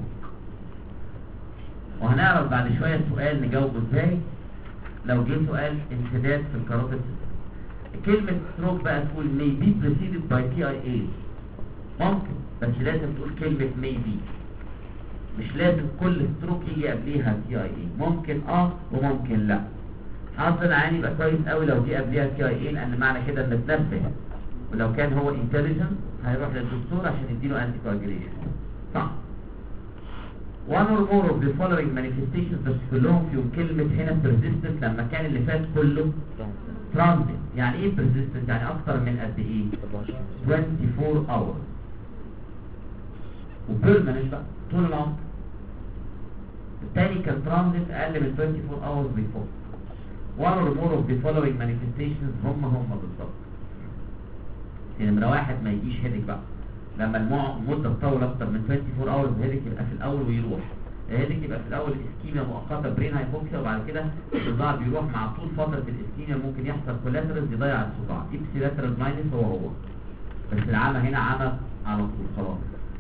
وهنعرف بعد شويه السؤال نجاوبه ازاي لو جه سؤال انسداد في الكاروتيد سيستم. كلمه ستروك بقى تقول may be preceded by تي اي اي، ممكن، بس لازم تقول كلمة maybe، مش لازم كل ستروك يجي قبليها تي اي اي. ممكن اه وممكن لا. حاصل عيني يبقى كويس قوي لو جه قبليها تي اي اي، لان معنى كده ان اتنبه، ولو كان هو انتليجنت هيروح للدكتور عشان يديله انتي كواجوليشن صح. one or more of the following manifestations بس كلهم فيهم كلمة هنا persistent لما كان اللي فات كله transit. يعني ايه persistent؟ يعني اكتر من قد ايه؟ twenty-four hours. وpermanent بقى طول العمر. التاني كان transit اقل من twenty-four hours before. one or more of the following manifestations هم هم بالظبط. يعني نمرة واحد ما يجيش هيدك بقى لما المدة تطول اكتر من twenty-four hours. الهيدك يبقى في الاول ويروح. الهيدك يبقى في الاول اسكيميا مؤقته برين هايبوكسيا، وبعد كده الصداع بيروح مع طول فتره الاسكيميا. ممكن يحصل كولاترز يضيع الصداع. ابسيلاترال بلايندنس هو هو بس العمى هنا عمى على طول خلاص.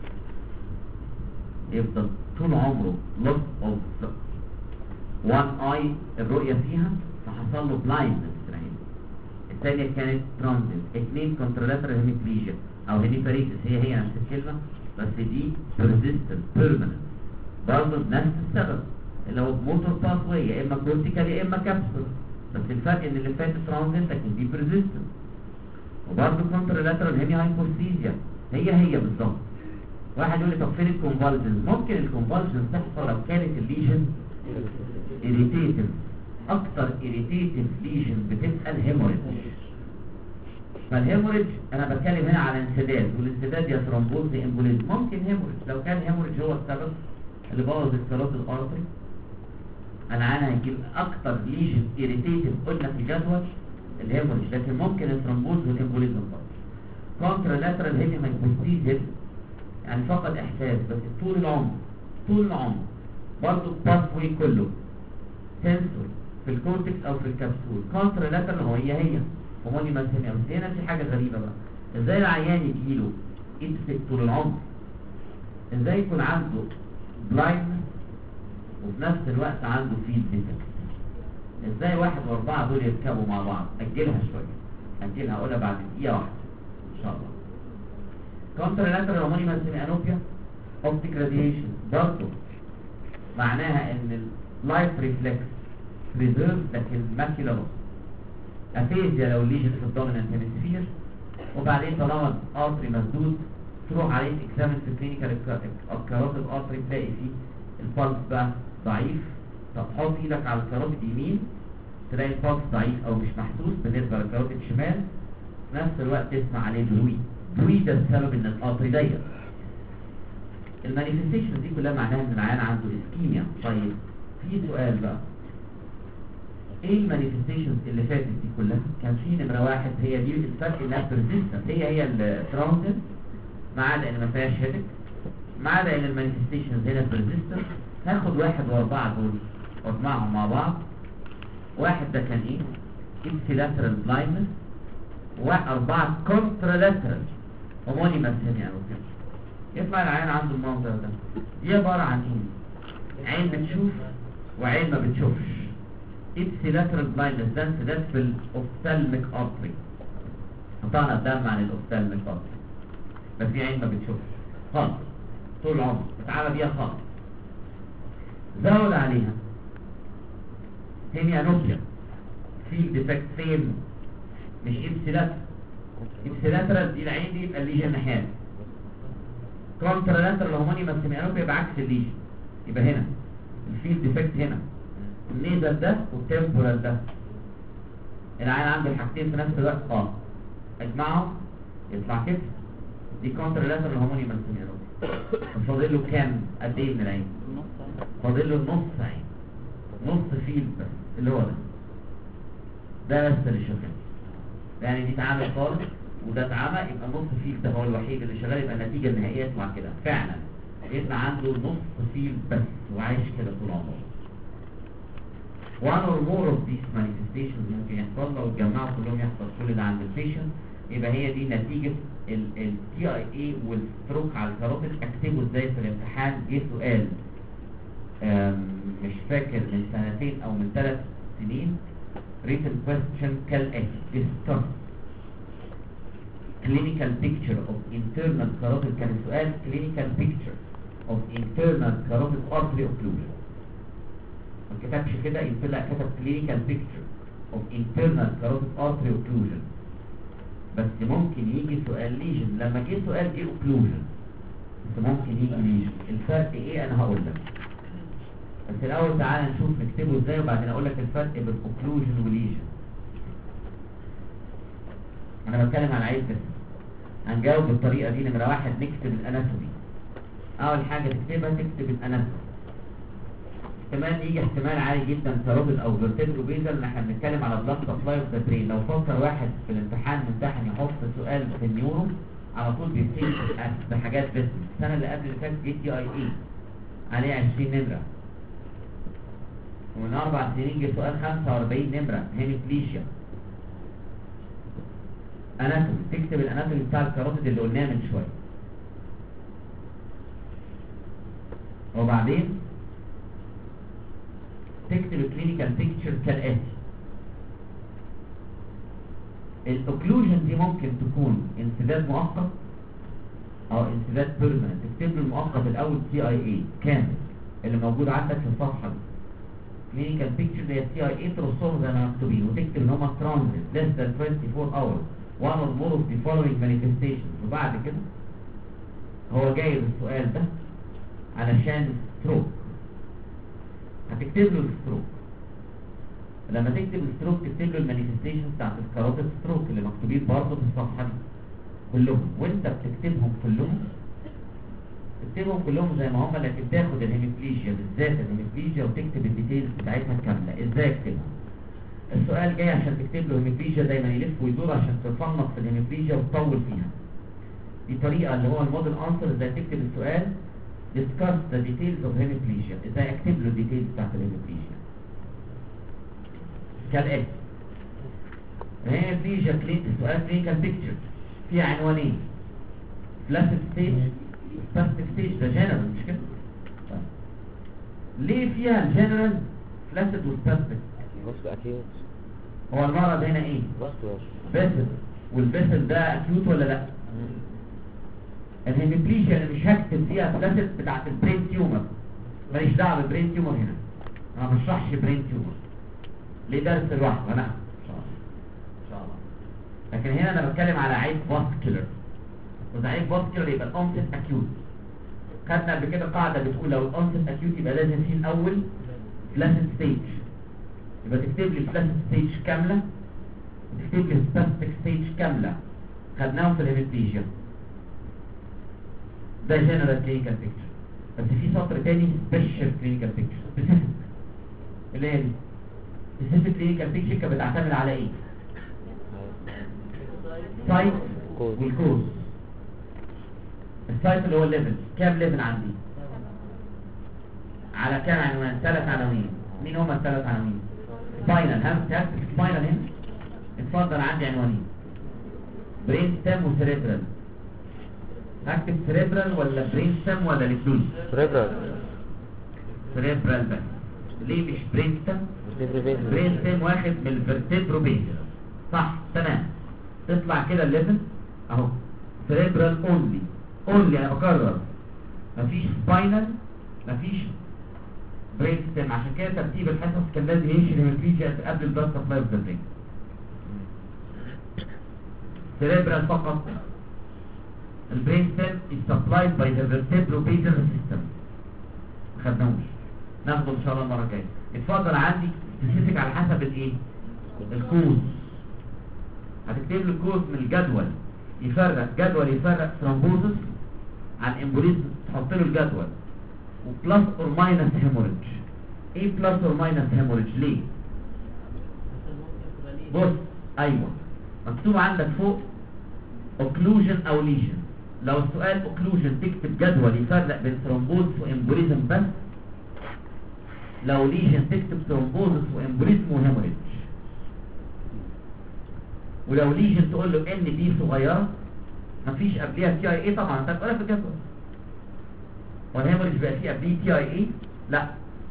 يفضل طول عمره loss of one eye الرؤيه فيها فحصل له blindness. الثانيه كانت ترانزيت. اثنين كونترالاترال هيميبليجيا او هيميباريتس، هي هي نفس الكلمه بس دي persistent permanent برضه نفس السبب اللي هو موتور باث واي، يا اما كورتيكال يا اما كابسول. بس الفرق ان اللي فات ترانزيت لكن دي persistent. وبرضه كونترالاترال هيمي هايبوثيزيا هي هي بالظبط. واحد يقول لي طب فين الكونفالجنز؟ ممكن الكونفالجنز تحصل لو كانت الليجن irritative. اكتر irritative ليجن بتبقى الهيموريج. فالهيموريج انا بتكلم هنا على انسداد، والانسداد يا ثرومبوز يا امبوليزم. ممكن هيموريج لو كان هيموريج هو السبب اللي بوظ الكاروت الارتري. انا انا هجيب اكتر ليجن irritative قلنا في الجدول الهيموريج، لكن ممكن الثرومبوز والامبوليزم برضه. كونترالاترال هيمي هايبوثيزيا يعني فقد احساس بس طول العمر طول العمر برضه الباثوي كله سنسوري في الكورتكس او في الكبسول. كونترالاترال هو هي هي هومونيمال هنا. بس هنا في حاجه غريبه بقى، ازاي العيان يجيله ابسك طول العمر؟ ازاي يكون عنده بلايندنس وفي نفس الوقت عنده فيد ديفكت؟ ازاي واحد واربعه دول يركبوا مع بعض؟ اجلها شويه اجلها اقولها بعد دقيقه واحده ان شاء الله. كونترالاترال هومونيمال انوبيا اوبتيك راديشن برضه معناها ان اللايف ريفلكس بريزيرف لكن ماكيولا لوس. افيزيا لو الليجن في الدومينانت هيمسفير. وبعدين طالما الارتري مسدود تروح عليه اكزامن في كلينيكال الكاروتيد الارتري تلاقي فيه البلس بقى ضعيف. طب حط ايدك على الكاروتيد يمين تلاقي البلس ضعيف او مش محسوس بالنسبه للكاروتيد شمال. في نفس الوقت تسمع عليه بروي. بروي ده السبب ان الارتري ضيق. المانيفستيشن دي كلها معناها ان العيان عنده اسكيميا. طيب في سؤال بقى، ايه المانيفستيشنز اللي فاتت دي كلها؟ كان في نمره واحد هي دي الفرق انها persistent هي هي الترانزيت ما عدا ان ما فيهاش هيدك، ما عدا ان المانيفستيشنز هنا persistent. هاخد واحد واربعه دول واجمعهم مع بعض. واحد ده كان ايه؟ ابسيلاترال بلايندنس. واربعه كونترالاترال هومونيمال هيميانوبيا. يطلع العين عنده المنظر ده. دي عباره عن ايه؟ عين بتشوف وعين ما بتشوفش. ابسيلاترال بلايندنس ده انسداد في الاوفتالميك ارتري. قطعنا الدم عن الاوفتالميك ارتري بس في عين ما بتشوفش خالص طول العمر بتعالى بيها خالص. زود عليها هيميانوبيا في ديفكت فين؟ مش ابسيلاترال. ابسيلاترال دي العين دي يبقى الليجن ناحيات. كونترالاترال هومونيمال هيميانوبيا يبقى عكس الليجن. يبقى هنا الفيلد ديفكت هنا النيزل ده والتمبورال ده. العين عنده الحاجتين في نفس الوقت اه اجمعهم يطلع كده. دي كونترالاترال هومونيمال هيميانوبيا. فاضل له كام؟ قد ايه من العين؟ فاضل له نص عين، نص فيلد بس اللي هو ده ده بس اللي شغال. يعني دي اتعمل خالص وده اتعمل يبقى نص فيلد ده هو الوحيد اللي شغال. يبقى النتيجه النهائيه تطلع كده فعلا يبقى عنده نص فيلد بس وعايش كده طول عمره. one or more of these manifestations ممكن يحصل لو اتجمعوا كلهم يحصل كل ده عند البيشنت. يبقى هي دي نتيجه ال تي اي اي والستروك على الكاروتيد. اكتبه ازاي في الامتحان؟ جه سؤال مش فاكر من سنتين او من ثلاث سنين written question كالاتي: discuss clinical picture of internal carotid. كان السؤال clinical picture of internal carotid artery occlusion. ما كتبش كده يطلع كتب clinical picture of internal carotid artery occlusion. بس ممكن يجي سؤال ليجن. لما جه سؤال جه occlusion بس ممكن يجي ليجن. الفرق ايه انا هقول لك، بس الاول تعالى نشوف نكتبه ازاي وبعدين اقول لك الفرق بين اوكلوجن وليجن. انا بتكلم عن عيب بس، هنجاوب بالطريقه دي. نمره واحد نكتب الاناتومي. اول حاجه تكتبها تكتب الاناتومي. احتمال يجي احتمال عالي جدا كاروتيد او فيرتيبرو بيزل ان احنا بنتكلم على بلاد سبلاي اوف ذا برين. لو فكر واحد في الامتحان ممتحن يحط سؤال في النيورو على طول بيبتدي بحاجات بس. السنه اللي قبل اللي فاتت جي تي اي اي عليه عشرين نمره، ومن اربع سنين جه سؤال خمسة واربعين نمره هيميبليجيا. اناتومي تكتب الاناتومي بتاع الكاروتيد اللي قلناه من شويه، وبعدين تكتب الكلينيكال بيكتشر كالاتي. الاوكلوجن دي ممكن تكون انسداد مؤقت او انسداد بيرمننت. تكتب له المؤقت الاول تي اي اي كامل اللي موجود عندك في الصفحه دي. كلينيكال بيكتشر اللي هي تي اي اي ترصهم زي ما مكتوبين، وتكتب ان هم ترانزيت less than twenty-four hours one or more of the following manifestations. وبعد كده هو جايب السؤال ده علشان ستروك، هتكتب له الستروك. لما تكتب الستروك تكتب له المانيفستيشنز بتاعت الكاروتيد ستروك اللي مكتوبين برضه في الصفحه دي كلهم. وانت بتكتبهم كلهم تكتبهم كلهم زي ما هم، لكن تاخد الهيميبليجيا بالذات الهيميبليجيا وتكتب الديتيلز بتاعتها كامله. ازاي اكتبها؟ السؤال جاي عشان تكتب له هيميبليجيا دايما يلف ويدور عشان تصنف في الهيميبليجيا وتطول فيها. دي طريقه اللي هو الموديل انسر. ازاي تكتب السؤال discuss the details of hemiplegia. ازاي اكتب له الديتيلز بتاعت الهيميبليجيا كالاتي. الهيميبليجيا كلين السؤال كلينيكال بيكتشر فيها عنوانين، فلاسيد ستيج سباستيك ستيج. ده جنرال مش كده؟ طيب ليه فيها الجنرال فلاسيد وسباستيك؟ بص اكيد هو المرض هنا ايه؟ بص باسل، والباسل ده اكيوت ولا لا؟ الهيميبليجيا اللي مش هكتب فيها فلاسيد بتاعت البرين تيومر، ماليش دعوه بالبرين تيومر هنا، انا ما بشرحش برين تيومر ليه درس لوحده انا ان شاء الله ان شاء الله. لكن هنا انا بتكلم على عيب فاسكولار، وده عيب فاسكولار يبقى الانست اكيوت. خدنا قبل كده قاعده بتقول لو الانست اكيوت يبقى لازم فيه الاول فلاسيد ستيج، يبقى تكتب لي فلاسيد ستيج كامله وتكتب لي سباستيك ستيج كامله. خدناهم في الهيميبليجيا. ده جنرال كلينيكال بيكتشر. بس في سطر تاني سبيشال كلينيكال بيكتشر سبيسيفيك، اللي هي دي سبيسيفيك كلينيكال بيكتشر كانت بتعتمد على ايه؟ سايت والكوز. السايت اللي هو الليفل، كام ليفل عندي؟ على كام عنوان؟ ثلاث عناوين. مين هما الثلاث عناوين؟ سباينال. هم تكتب سباينال هنا. اتفضل عندي عنوانين، برين ستام وسيريبرال. هكتب سيريبرال ولا برين ستام ولا الاثنين؟ سيريبرال. سيريبرال بس. ليه مش برين ستام؟ سيريبرال. برين ستام واخد من الفرتبرو بيز. صح تمام. تطلع كده الليفل اهو سيريبرال اونلي. اونلي انا بكرر، مفيش سباينال مفيش برين ستام. عشان كده ترتيب الحصص كان لازم يمشي الهيميبليجيا قبل البلاد سبلاي اوف ذا برين. سيريبرال فقط. البرين ستام is supplied by the vertebropasal system. ما خدناهوش، ناخده ان شاء الله المره الجايه. اتفضل عندي سبيسيفيك على حسب الايه؟ الكوز. هتكتب له الكوز من الجدول، يفرق جدول يفرق ثرومبوزس عن امبوليزم، تحط له الجدول وبلس اور ماينس هيموريدج. ايه بلس اور ماينس هيموريدج ليه؟ بص ايوه مكتوب عندك فوق اوكلوجن او ليجن. لو السؤال اوكلوجن تكتب جدول يفرق بين ثرومبوز وامبوليزم بس، لو ليجن تكتب ثرومبوزس وامبوليزم وهيموريدج. ولو ليجن تقول له ان دي صغيره مفيش قبليها تي اي اي طبعا انت هتقولها في الجدول، والهيموريدج بقى فيه قبليه تي اي اي لا،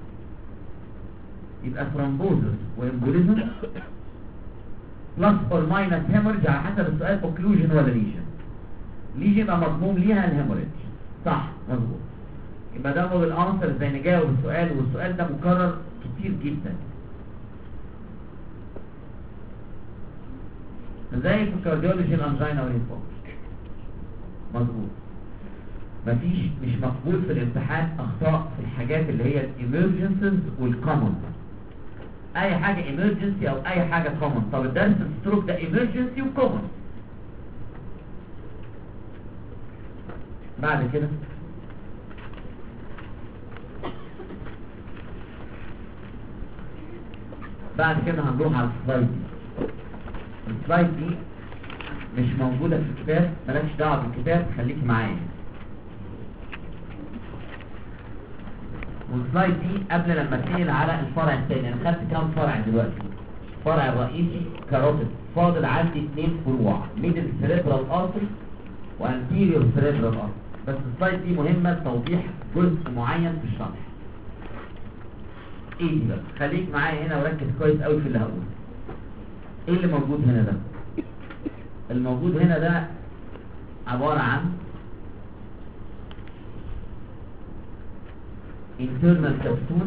يبقى ثرومبوزس وامبوليزم بلس اور ماينس هيموريدج على حسب السؤال اوكلوجن ولا ليجن. ليجن يبقى مضمون ليها الهيموريدج صح مظبوط. يبقى ده موديل انسر ازاي نجاوب السؤال، والسؤال ده مكرر كتير جدا زي في الكارديولوجي الانجينا والانفاركت مظبوط. مفيش مش مقبول في الامتحان اخطاء في الحاجات اللي هي الامرجنسز والكومن. اي حاجه امرجنسي او اي حاجه كومن. طب الدرس الستروك ده امرجنسي وكومن. بعد كده بعد كده هنروح على السلايد دي. السلايد دي مش موجوده في الكتاب، مالكش دعوه بالكتاب، خليك معايا. والسلايد دي قبل لما تنقل على الفرع الثاني. انا خدت كام فرع دلوقتي؟ الفرع الرئيسي كاروتيد، فاضل عندي اثنين فروع، ميدل سيريبرال ارتري وانتيريور سيريبرال ارتري. بس السلايد دي مهمه لتوضيح جزء معين في الشرح. ايه دي بقى؟ خليك معايا هنا وركز كويس قوي في اللي هقوله. ايه اللي موجود هنا ده؟ الموجود هنا ده عباره عن internal capsule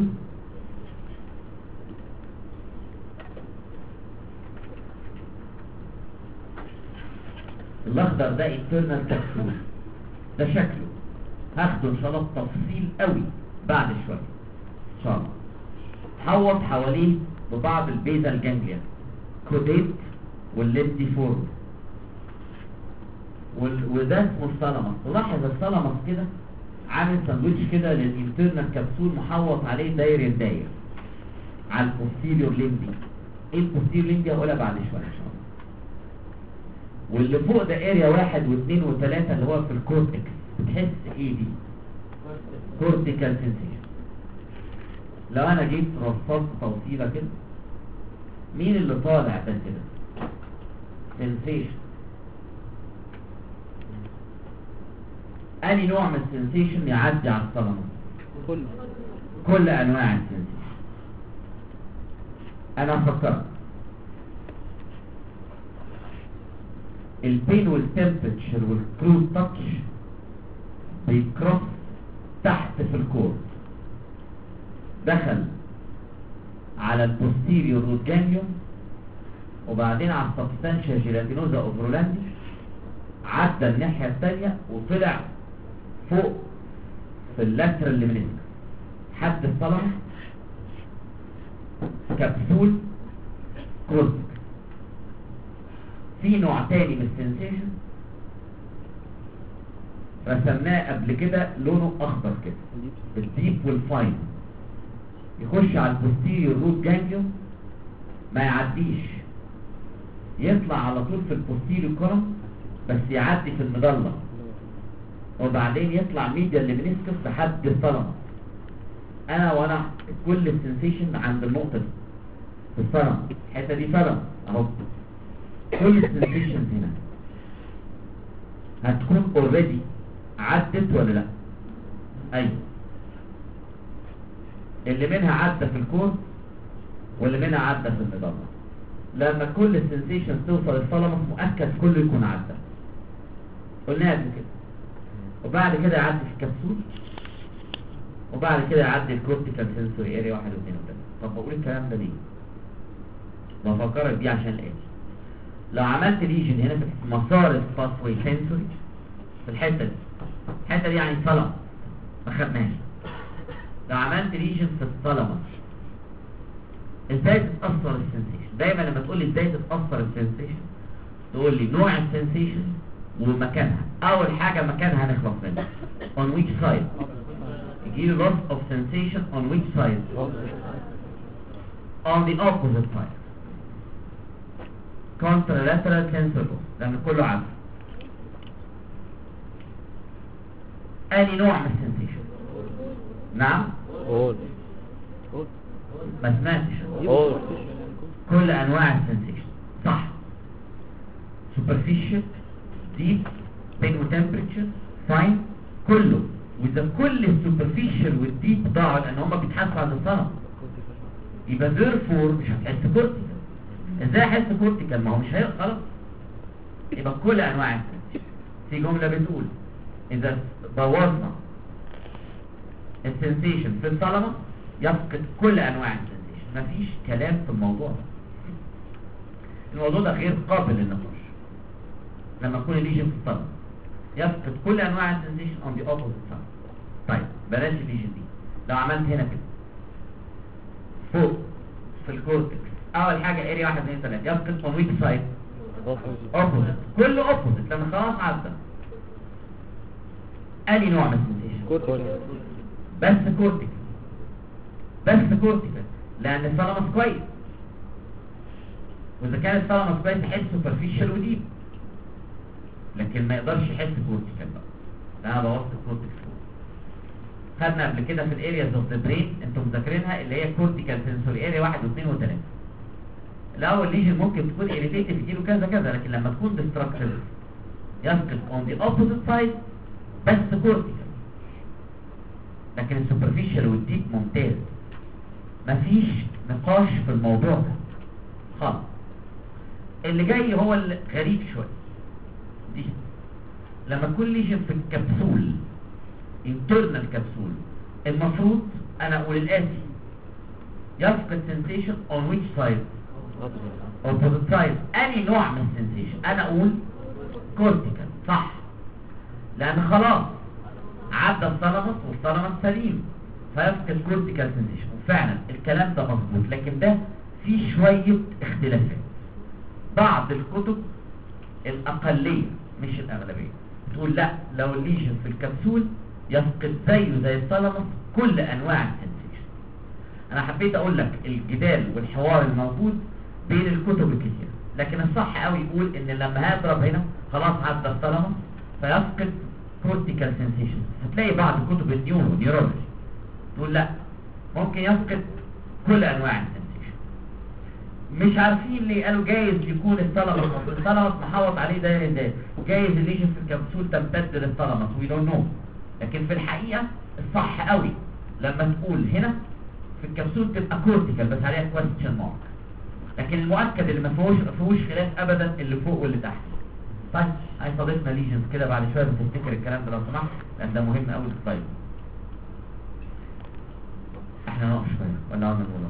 الاخضر ده internal capsule. ده شكله هاخده ان شاء الله بتفصيل قوي بعد شويه ان شاء الله. حوط حواليه ببعض البيزال جانجليا كوديت والليمفي فورم وده اسمه الثالاموس. تلاحظ الثالاموس كده عامل ساندوتش كده للانترنال كبسول محوط عليه داير داير على البوستيريور ليمبي. ايه البوستيريور ليمبي هقولها بعد شويه ان شاء الله. واللي فوق ده اريا واحد واثنين وثلاثه اللي هو في الكورتكس. بتحس ايه دي؟ كورتيكال سنسيشن. لو انا جيت رصصت توصيله كده، مين اللي طالع ده كده؟ سنسيشن. أي نوع من السنسيشن يعدي على الثالاموس؟ كل كل أنواع السنسيشن. أنا أفكرك البين والتمبرتشر والكروز تاتش بيكروس تحت في الكور، دخل على البوستيريور روت جانجليون وبعدين على السبستانشيا جيلاتينوزا اوفرولاندي، عدى الناحية الثانية وطلع فوق في اللاترال ليمنيسك حد الثالاموس كبسول كورتيك. في نوع تاني من السنسيشن رسمناه قبل كده لونه اخضر كده، الديب والفاين، يخش على البوستيريور روت جانجليون ما يعديش، يطلع على طول في البوستيريور كولوم بس يعدي في المظله وبعدين يطلع ميديال ليمنيسكس لحد الثالاموس. انا وانا كل السنسيشن عند النقطه دي في الثالاموس، الحته دي ثالاموس اهو. كل السنسيشن هنا هتكون اوريدي عدت ولا لا؟ ايوه، اللي منها عدى في الكور واللي منها عدى في المظله. لما كل السنسيشن توصل للثالاموس مؤكد كله يكون عدى، قلناها قبل كده. وبعد كده يعدي في الكبسول وبعد كده يعدي الكورتيكال سنسوري اريا واحد واثنين وثلاثة. طب بقول الكلام ده ليه؟ بفكرك بيه عشان الاتي. لو عملت ليجن هنا في مسار الباسوي سنسوري في الحته دي، الحته دي يعني ثالاموس ما خدناش. لو عملت ليجن في الثالاموس ازاي تتاثر السنسيشن؟ دايما لما تقول لي ازاي تتاثر السنسيشن تقول لي نوع السنسيشن ومكانها. اول حاجه مكانها نخلص منها on which side. يجي لي loss of sensation on which side؟ on the opposite side. contralateral sensor loss لان كله عارف. اني نوع من السنسيشن؟ نعم all ما سمعتش. all كل انواع السنسيشن صح. superficial deep pain وتمبريتشر فاين كله. واذا كل السوبرفيشال والديب ضاعوا لان هم بيتحسوا عند الثالاموس يبقى therefore مش هتحس كورتيكال. ازاي احس كورتيكال؟ ما هو مش هيبقى خلاص. يبقى كل انواع السنسيشن. في جمله بتقول اذا بوظنا السنسيشن في الثالاموس يفقد كل انواع السنسيشن. مفيش كلام في الموضوع ده. الموضوع ده غير قابل للنقاش لما تكون الليجن في الثالاموس. يفقد كل انواع السنسيشن اون ذا اوبوزيت سايد. طيب بلاش الليجن دي، لو عملت هنا كده فوق في الكورتكس اول حاجه اريا واحد اثنين ثلاثة يفقد اون ويك سايد اوبوزيت، كله اوبوزيت لما خلاص عدى. اني نوع من السنسيشن؟ بس كورتيكال، بس كورتيكال لان الثالاموس كويس، واذا كان الثالاموس كويس يحس سوبرفيشال وديب، لكن ما يقدرش يحس كورتيكال بقى، ده انا بوظت الكورتكس. خدنا قبل كده في الارياز اوف ذا برين انتم مذاكرينها اللي هي كورتيكال سنسوري اريا واحد واثنين وثلاثة. الاول ليجن ممكن تكون اريتيتيف يجيله كذا كذا، لكن لما تكون ديستراكتيف يسقط اون ذا اوبوزيت سايد بس كورتيكال، لكن السوبرفيشال والديب ممتاز، مفيش نقاش في الموضوع ده خالص. اللي جاي هو الغريب شويه دي، لما تكون ليجن في الكبسول internal كبسول المفروض انا اقول الاتي يفقد sensation on which side opposite side. اني نوع من السنسيشن؟ انا اقول كورتيكال صح، لان خلاص عدى الثالاموس والثالاموس سليم فيفقد كورتيكال سنسيشن، وفعلا الكلام ده مظبوط، لكن ده فيه شويه اختلافات. بعض الكتب الاقليه مش الاغلبيه تقول لا، لو الليجن في الكبسول يفقد زيه زي الثالاموس كل انواع السنسيشن. انا حبيت اقول لك الجدال والحوار الموجود بين الكتب الكثيره، لكن الصح قوي يقول ان لما هضرب هنا خلاص عدى الثالاموس فيفقد كورتيكال سنسيشن. هتلاقي بعض كتب النيورو نيورولوجي تقول لا، ممكن يفقد كل انواع السنسيشن. مش عارفين ليه قالوا جايز يكون الثالاموس الثالاموس محوط عليه داير ده، جايز الليجن في الكبسول تمتد للثالاموس، وي دونت نو. لكن في الحقيقه الصح قوي لما تقول هنا في الكبسول تبقى كورتيكال بس عليها كويستشن مارك، لكن المؤكد اللي ما فيهوش ما فيهوش خلاف ابدا اللي فوق واللي تحت. طيب هاي صديقنا ليجنز كده بعد شويه بتفتكر الكلام ده لو سمحت، لان ده مهم قوي للطيب. احنا نقف شويه ولا عملنا